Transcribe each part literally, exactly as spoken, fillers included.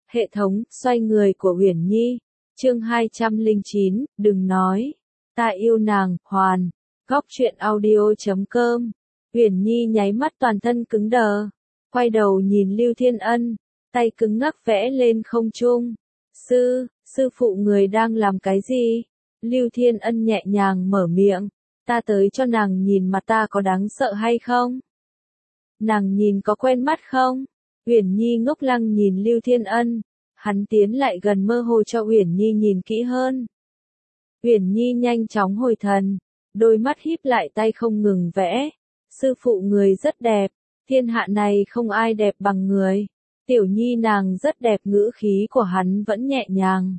Hệ thống, xoay người của Uyển Nhi. Chương hai trăm lẻ chín, đừng nói. Ta yêu nàng, hoàn. Góc truyện audio chấm com. Uyển Nhi nháy mắt toàn thân cứng đờ. Quay đầu nhìn Lưu Thiên Ân. Tay cứng ngắc vẽ lên không trung. Sư, sư phụ người đang làm cái gì? Lưu Thiên Ân nhẹ nhàng mở miệng. Ta tới cho nàng nhìn mặt ta có đáng sợ hay không? Nàng nhìn có quen mắt không? Uyển Nhi ngốc lăng nhìn Lưu Thiên Ân. Hắn tiến lại gần mơ hồ cho Uyển Nhi nhìn kỹ hơn. Uyển Nhi nhanh chóng hồi thần. Đôi mắt híp lại tay không ngừng vẽ. Sư phụ người rất đẹp. Thiên hạ này không ai đẹp bằng người. Tiểu Nhi nàng rất đẹp, ngữ khí của hắn vẫn nhẹ nhàng.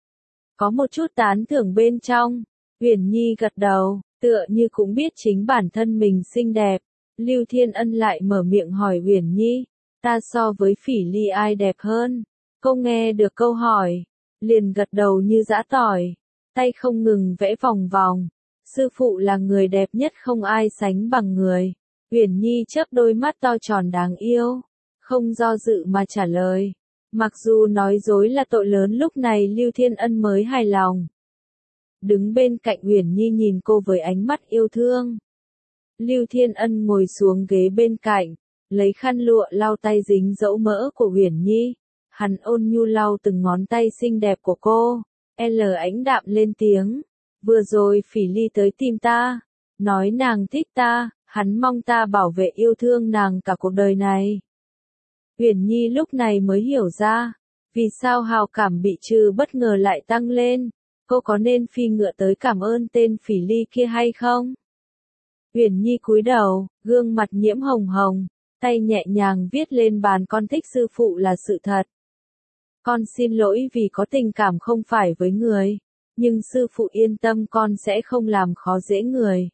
Có một chút tán thưởng bên trong. Uyển Nhi gật đầu, tựa như cũng biết chính bản thân mình xinh đẹp. Lưu Thiên Ân lại mở miệng hỏi Uyển Nhi, ta so với Phỉ Ly ai đẹp hơn? Cô nghe được câu hỏi, liền gật đầu như giã tỏi, tay không ngừng vẽ vòng vòng. Sư phụ là người đẹp nhất, không ai sánh bằng người. Uyển Nhi chớp đôi mắt to tròn đáng yêu, không do dự mà trả lời. Mặc dù nói dối là tội lớn, lúc này Lưu Thiên Ân mới hài lòng. Đứng bên cạnh Uyển Nhi nhìn cô với ánh mắt yêu thương. Lưu Thiên Ân ngồi xuống ghế bên cạnh, lấy khăn lụa lau tay dính dẫu mỡ của Uyển Nhi. Hắn ôn nhu lau từng ngón tay xinh đẹp của cô. L ánh đạm lên tiếng. Vừa rồi Phỉ Ly tới tìm ta, nói nàng thích ta, hắn mong ta bảo vệ yêu thương nàng cả cuộc đời này. Uyển Nhi lúc này mới hiểu ra, vì sao hào cảm bị trừ bất ngờ lại tăng lên. Cô có nên phi ngựa tới cảm ơn tên Phỉ Ly kia hay không? Uyển Nhi cúi đầu, gương mặt nhiễm hồng hồng, tay nhẹ nhàng viết lên bàn, con thích sư phụ là sự thật. Con xin lỗi vì có tình cảm không phải với người, nhưng sư phụ yên tâm, con sẽ không làm khó dễ người.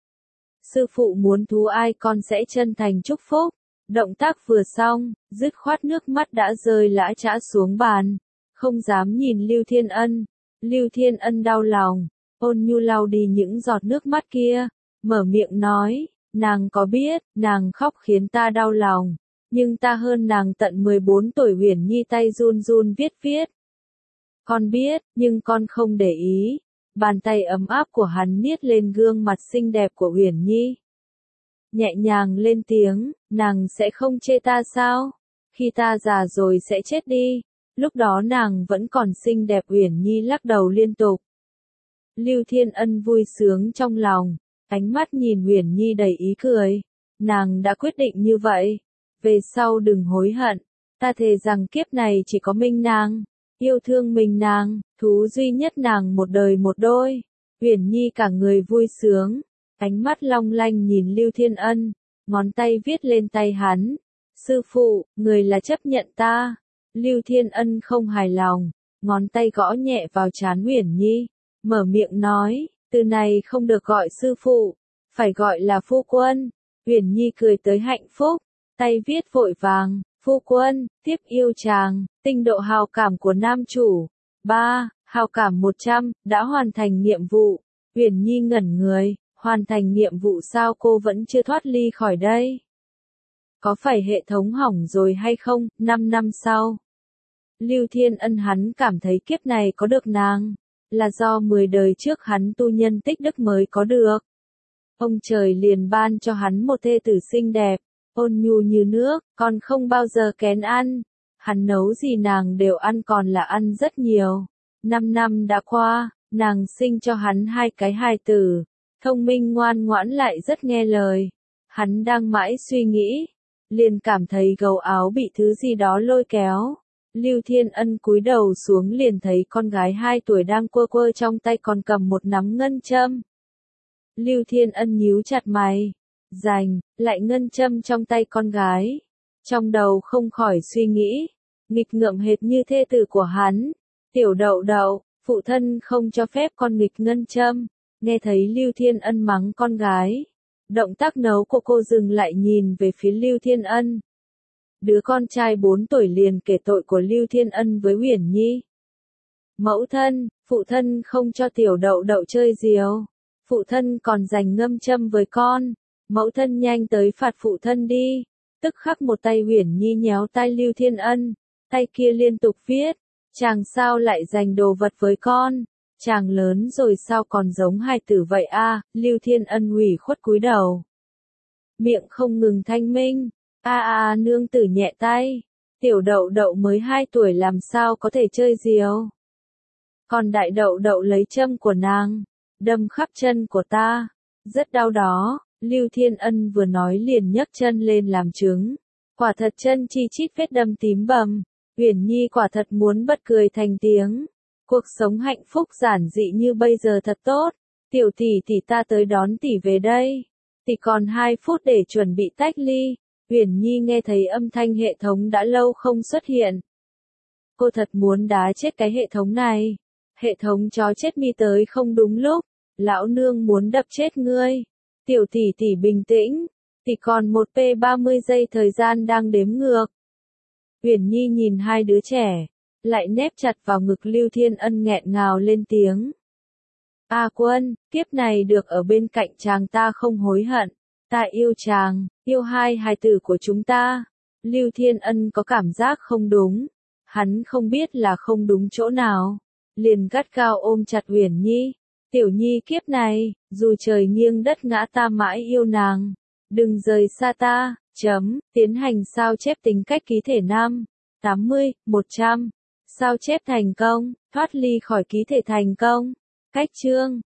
Sư phụ muốn thú ai con sẽ chân thành chúc phúc. Động tác vừa xong, dứt khoát nước mắt đã rơi lã chã xuống bàn, không dám nhìn Lưu Thiên Ân. Lưu Thiên Ân đau lòng, ôn nhu lau đi những giọt nước mắt kia, mở miệng nói, nàng có biết, nàng khóc khiến ta đau lòng, nhưng ta hơn nàng tận mười bốn tuổi. Uyển Nhi tay run run viết viết. Con biết, nhưng con không để ý. Bàn tay ấm áp của hắn niết lên gương mặt xinh đẹp của Uyển Nhi. Nhẹ nhàng lên tiếng, nàng sẽ không chê ta sao? Khi ta già rồi sẽ chết đi, lúc đó nàng vẫn còn xinh đẹp. Uyển Nhi lắc đầu liên tục. Lưu Thiên Ân vui sướng trong lòng, ánh mắt nhìn Uyển Nhi đầy ý cười. Nàng đã quyết định như vậy, về sau đừng hối hận. Ta thề rằng kiếp này chỉ có mình nàng, yêu thương mình nàng, thú duy nhất nàng một đời một đôi. Uyển Nhi cả người vui sướng, ánh mắt long lanh nhìn Lưu Thiên Ân, ngón tay viết lên tay hắn. Sư phụ, người là chấp nhận ta. Lưu Thiên Ân không hài lòng, ngón tay gõ nhẹ vào trán Uyển Nhi, mở miệng nói, từ này không được gọi sư phụ, phải gọi là phu quân. Uyển Nhi cười tới hạnh phúc, tay viết vội vàng, phu quân, tiếp yêu chàng, tinh độ hào cảm của nam chủ. ba. Hào cảm một trăm, đã hoàn thành nhiệm vụ. Uyển Nhi ngẩn người, hoàn thành nhiệm vụ sao, cô vẫn chưa thoát ly khỏi đây. Có phải hệ thống hỏng rồi hay không? năm năm sau. Lưu Thiên Ân hắn cảm thấy kiếp này có được nàng, là do mười đời trước hắn tu nhân tích đức mới có được. Ông trời liền ban cho hắn một thê tử xinh đẹp, ôn nhu như nước, còn không bao giờ kén ăn. Hắn nấu gì nàng đều ăn, còn là ăn rất nhiều. Năm năm đã qua, nàng sinh cho hắn hai cái hài tử, thông minh ngoan ngoãn lại rất nghe lời. Hắn đang mãi suy nghĩ, liền cảm thấy gấu áo bị thứ gì đó lôi kéo. Lưu Thiên Ân cúi đầu xuống liền thấy con gái hai tuổi đang quơ quơ trong tay còn cầm một nắm ngân châm. Lưu Thiên Ân nhíu chặt mày, giành lại ngân châm trong tay con gái. Trong đầu không khỏi suy nghĩ, nghịch ngợm hệt như thê tử của hắn. Tiểu Đậu Đậu, phụ thân không cho phép con nghịch ngân châm. Nghe thấy Lưu Thiên Ân mắng con gái, động tác nấu của cô dừng lại nhìn về phía Lưu Thiên Ân. Đứa con trai bốn tuổi liền kể tội của Lưu Thiên Ân với Uyển Nhi. Mẫu thân, phụ thân không cho Tiểu Đậu Đậu chơi diều. Phụ thân còn giành ngâm châm với con. Mẫu thân nhanh tới phạt phụ thân đi. Tức khắc một tay Uyển Nhi nhéo tay Lưu Thiên Ân. tay kia liên tục viết, chàng sao lại dành đồ vật với con, chàng lớn rồi sao còn giống hài tử vậy a? À? Lưu Thiên Ân ủy khuất cúi đầu, miệng không ngừng thanh minh, a a à, nương tử nhẹ tay, tiểu đậu đậu mới hai tuổi làm sao có thể chơi diều. Còn đại đậu đậu lấy châm của nàng, đâm khắp chân của ta, rất đau đó. Lưu Thiên Ân vừa nói liền nhấc chân lên làm chứng, quả thật chân chi chít vết đâm tím bầm. Uyển Nhi quả thật muốn bật cười thành tiếng, cuộc sống hạnh phúc giản dị như bây giờ thật tốt. Tiểu tỷ tỷ ta tới đón tỷ về đây, tỷ còn hai phút để chuẩn bị tách ly. Uyển Nhi nghe thấy âm thanh hệ thống đã lâu không xuất hiện, cô thật muốn đá chết cái hệ thống này. Hệ thống chó chết mi tới không đúng lúc, lão nương muốn đập chết ngươi. Tiểu tỷ tỷ bình tĩnh, tỷ còn một p ba mươi giây thời gian đang đếm ngược. Uyển Nhi nhìn hai đứa trẻ, lại nép chặt vào ngực Lưu Thiên Ân nghẹn ngào lên tiếng. A Quân, kiếp này được ở bên cạnh chàng ta không hối hận, ta yêu chàng, yêu hai hài tử của chúng ta. Lưu Thiên Ân có cảm giác không đúng, hắn không biết là không đúng chỗ nào, liền gắt gao ôm chặt Uyển Nhi. Tiểu Nhi kiếp này, dù trời nghiêng đất ngã ta mãi yêu nàng, đừng rời xa ta. Chấm, tiến hành sao chép tính cách ký thể năm, tám mươi, một trăm. Sao chép thành công, thoát ly khỏi ký thể thành công. Cách chương